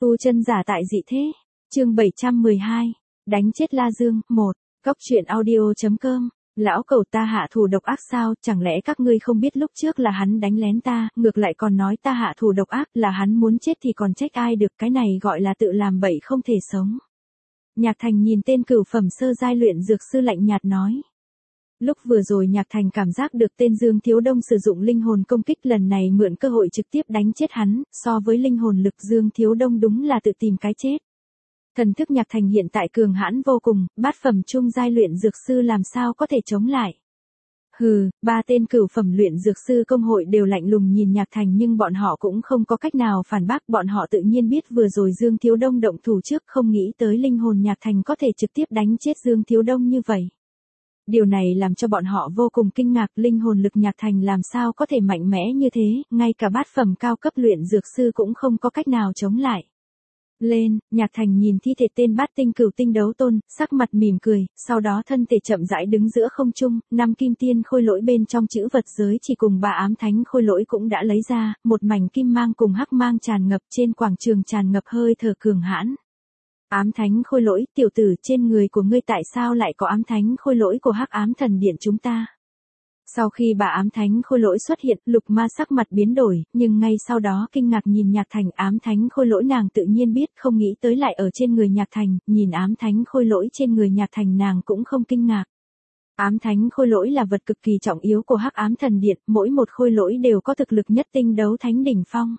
Tu chân giả tại dị thế. Chương 712. Đánh chết La Dương. 1. Cóc truyện audio.com. Lão cẩu ta hạ thủ độc ác sao, chẳng lẽ các ngươi không biết lúc trước là hắn đánh lén ta, ngược lại còn nói ta hạ thủ độc ác, là hắn muốn chết thì còn trách ai được, cái này gọi là tự làm bậy không thể sống. Nhạc Thành nhìn tên cửu phẩm sơ giai luyện dược sư lạnh nhạt nói. Lúc vừa rồi Nhạc Thành cảm giác được tên Dương Thiếu Đông sử dụng linh hồn công kích, lần này mượn cơ hội trực tiếp đánh chết hắn, so với linh hồn lực Dương Thiếu Đông đúng là tự tìm cái chết. Thần thức Nhạc Thành hiện tại cường hãn vô cùng, bát phẩm trung giai luyện dược sư làm sao có thể chống lại. Hừ, ba tên cửu phẩm luyện dược sư công hội đều lạnh lùng nhìn Nhạc Thành, nhưng bọn họ cũng không có cách nào phản bác, bọn họ tự nhiên biết vừa rồi Dương Thiếu Đông động thủ trước, không nghĩ tới linh hồn Nhạc Thành có thể trực tiếp đánh chết Dương Thiếu Đông như vậy. Điều này làm cho bọn họ vô cùng kinh ngạc, linh hồn lực Nhạc Thành làm sao có thể mạnh mẽ như thế, ngay cả bát phẩm cao cấp luyện dược sư cũng không có cách nào chống lại. Lên, Nhạc Thành nhìn thi thể tên bát tinh cửu tinh đấu tôn, sắc mặt mỉm cười, sau đó thân thể chậm rãi đứng giữa không trung, 5 kim tiên khôi lỗi bên trong chữ vật giới chỉ cùng 3 ám thánh khôi lỗi cũng đã lấy ra, một mảnh kim mang cùng hắc mang tràn ngập trên quảng trường, tràn ngập hơi thở cường hãn. Ám thánh khôi lỗi, tiểu tử, trên người của ngươi tại sao lại có ám thánh khôi lỗi của hắc ám thần điện chúng ta? Sau khi bà ám thánh khôi lỗi xuất hiện, Lục Ma sắc mặt biến đổi, nhưng ngay sau đó kinh ngạc nhìn Nhạc Thành. Ám thánh khôi lỗi nàng tự nhiên biết, không nghĩ tới lại ở trên người Nhạc Thành, nhìn ám thánh khôi lỗi trên người Nhạc Thành nàng cũng không kinh ngạc. Ám thánh khôi lỗi là vật cực kỳ trọng yếu của hắc ám thần điện, mỗi một khôi lỗi đều có thực lực nhất tinh đấu thánh đỉnh phong.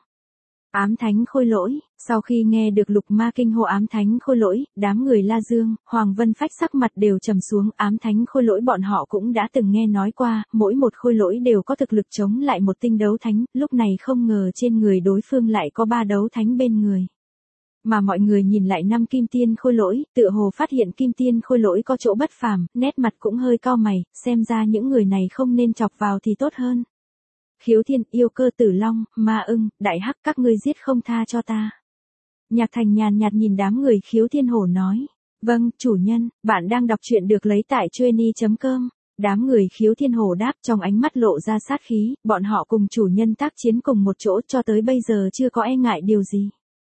Ám thánh khôi lỗi, sau khi nghe được Lục Ma kinh hô ám thánh khôi lỗi, đám người La Dương, Hoàng Vân Phách sắc mặt đều trầm xuống. Ám thánh khôi lỗi bọn họ cũng đã từng nghe nói qua, mỗi một khôi lỗi đều có thực lực chống lại một tinh đấu thánh, lúc này không ngờ trên người đối phương lại có 3 đấu thánh bên người. Mà mọi người nhìn lại 5 kim tiên khôi lỗi, tựa hồ phát hiện kim tiên khôi lỗi có chỗ bất phàm, nét mặt cũng hơi cau mày, xem ra những người này không nên chọc vào thì tốt hơn. Khiếu Thiên, Yêu Cơ, Tử Long, Ma Ưng, Đại Hắc, các ngươi giết không tha cho ta. Nhạc Thành nhàn nhạt nhìn đám người Khiếu Thiên Hổ nói. Vâng, chủ nhân, bạn đang đọc truyện được lấy tại Chueny.com. Đám người Khiếu Thiên Hổ đáp, trong ánh mắt lộ ra sát khí, bọn họ cùng chủ nhân tác chiến cùng một chỗ cho tới bây giờ chưa có e ngại điều gì.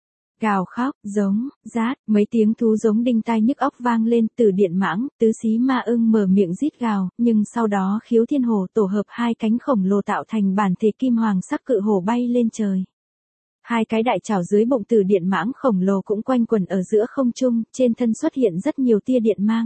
Gào khóc, giống, rát, mấy tiếng thú giống đinh tai nhức óc vang lên, từ điện mãng, tứ xí Ma Ưng mở miệng rít gào, nhưng sau đó Khiếu Thiên Hổ tổ hợp 2 cánh khổng lồ tạo thành bản thể kim hoàng sắc cự hổ bay lên trời. 2 cái đại chảo dưới bụng từ điện mãng khổng lồ cũng quanh quẩn ở giữa không trung, trên thân xuất hiện rất nhiều tia điện mang.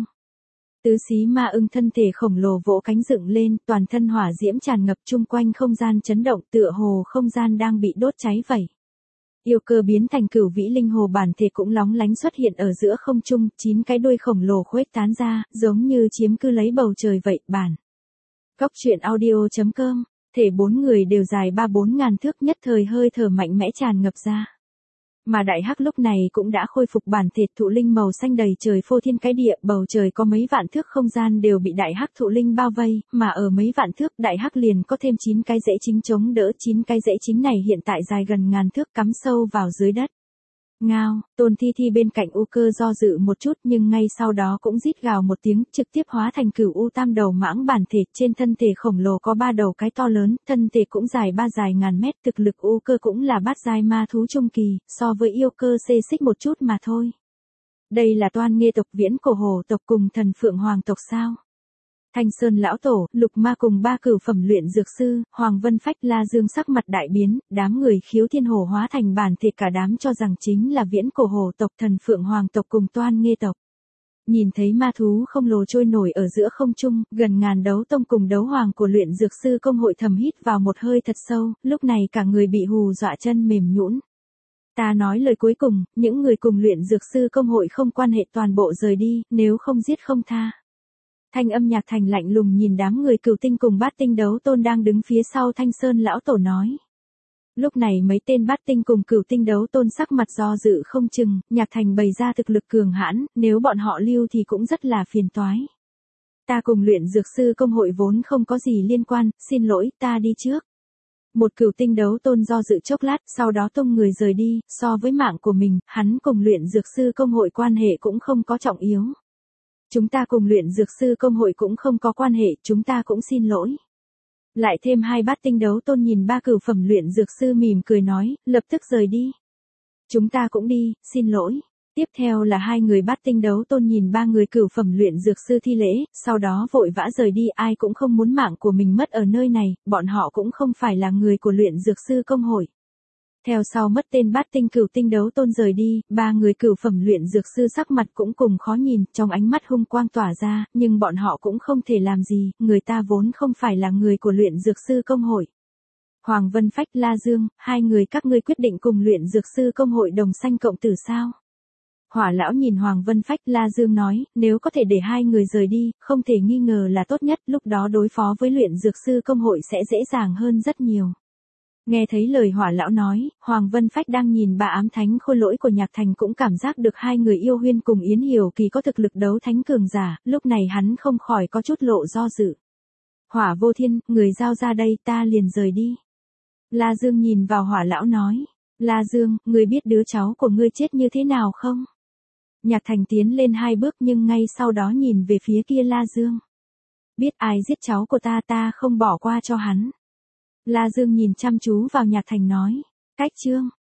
Tứ xí Ma Ưng thân thể khổng lồ vỗ cánh dựng lên, toàn thân hỏa diễm tràn ngập, chung quanh không gian chấn động, tựa hồ không gian đang bị đốt cháy vậy. Yêu Cơ biến thành cửu vĩ linh hồ bản thể cũng lóng lánh xuất hiện ở giữa không trung, 9 cái đuôi khổng lồ khuếch tán ra, giống như chiếm cứ lấy bầu trời vậy. Bản Cóc truyện audio.com. Thể 4 người đều dài 3-4 ngàn thước, nhất thời hơi thở mạnh mẽ tràn ngập ra. Mà Đại Hắc lúc này cũng đã khôi phục bản thể thụ linh màu xanh đầy trời, phô thiên cái địa, bầu trời có mấy vạn thước không gian đều bị Đại Hắc thụ linh bao vây, mà ở mấy vạn thước Đại Hắc liền có thêm 9 cái rễ chính chống đỡ, 9 cái rễ chính này hiện tại dài gần ngàn thước, cắm sâu vào dưới đất. Ngao, Tôn Thi Thi bên cạnh U Cơ do dự một chút, nhưng ngay sau đó cũng rít gào một tiếng, trực tiếp hóa thành cửu U tam đầu mãng bản thể, trên thân thể khổng lồ có 3 đầu cái to lớn, thân thể cũng dài dài ngàn mét, thực lực U Cơ cũng là bát giai ma thú trung kỳ, so với Yêu Cơ xê xích một chút mà thôi. Đây là Toan Nghê tộc, Viễn Cổ Hổ tộc cùng Thần Phượng Hoàng tộc sao? Thanh Sơn lão tổ, Lục Ma cùng 3 cửu phẩm luyện dược sư, Hoàng Vân Phách, La Dương sắc mặt đại biến, đám người Khiếu Thiên Hổ hóa thành bản thể cả đám cho rằng chính là Viễn Cổ Hổ tộc, Thần Phượng Hoàng tộc cùng Toan Nghê tộc. Nhìn thấy ma thú khổng lồ trôi nổi ở giữa không trung, gần ngàn đấu tông cùng đấu hoàng của luyện dược sư công hội thầm hít vào một hơi thật sâu, lúc này cả người bị hù dọa chân mềm nhũn. Ta nói lời cuối cùng, những người cùng luyện dược sư công hội không quan hệ toàn bộ rời đi, nếu không giết không tha. Thanh âm Nhạc Thành lạnh lùng nhìn đám người cửu tinh cùng bát tinh đấu tôn đang đứng phía sau Thanh Sơn lão tổ nói. Lúc này mấy tên bát tinh cùng cửu tinh đấu tôn sắc mặt do dự không chừng, Nhạc Thành bày ra thực lực cường hãn, nếu bọn họ lưu thì cũng rất là phiền toái. Ta cùng luyện dược sư công hội vốn không có gì liên quan, xin lỗi, ta đi trước. Một cửu tinh đấu tôn do dự chốc lát, sau đó tung người rời đi, so với mạng của mình, hắn cùng luyện dược sư công hội quan hệ cũng không có trọng yếu. Chúng ta cùng luyện dược sư công hội cũng không có quan hệ, chúng ta cũng xin lỗi. Lại thêm 2 bát tinh đấu tôn nhìn 3 cửu phẩm luyện dược sư mỉm cười nói, lập tức rời đi. Chúng ta cũng đi, xin lỗi. Tiếp theo là hai người bát tinh đấu tôn nhìn ba người cửu phẩm luyện dược sư thi lễ, sau đó vội vã rời đi, ai cũng không muốn mạng của mình mất ở nơi này, bọn họ cũng không phải là người của luyện dược sư công hội. Theo sau mất tên bát tinh cửu tinh đấu tôn rời đi, ba người cửu phẩm luyện dược sư sắc mặt cũng cùng khó nhìn, trong ánh mắt hung quang tỏa ra, nhưng bọn họ cũng không thể làm gì, người ta vốn không phải là người của luyện dược sư công hội. Hoàng Vân Phách, La Dương, hai người các ngươi quyết định cùng luyện dược sư công hội đồng sanh cộng tử sao? Hỏa lão nhìn Hoàng Vân Phách, La Dương nói, nếu có thể để hai người rời đi, không thể nghi ngờ là tốt nhất, lúc đó đối phó với luyện dược sư công hội sẽ dễ dàng hơn rất nhiều. Nghe thấy lời hỏa lão nói, Hoàng Vân Phách đang nhìn bà ám thánh khôi lỗi của Nhạc Thành cũng cảm giác được hai người yêu huyên cùng Yến Hiểu Kỳ có thực lực đấu thánh cường giả, lúc này hắn không khỏi có chút lộ do dự. Hỏa Vô Thiên, người giao ra đây ta liền rời đi. La Dương nhìn vào hỏa lão nói, La Dương, người biết đứa cháu của ngươi chết như thế nào không? Nhạc Thành tiến lên hai bước nhưng ngay sau đó nhìn về phía kia La Dương. Biết ai giết cháu của ta không bỏ qua cho hắn. La Dương nhìn chăm chú vào Nhạc Thành nói, cách chương.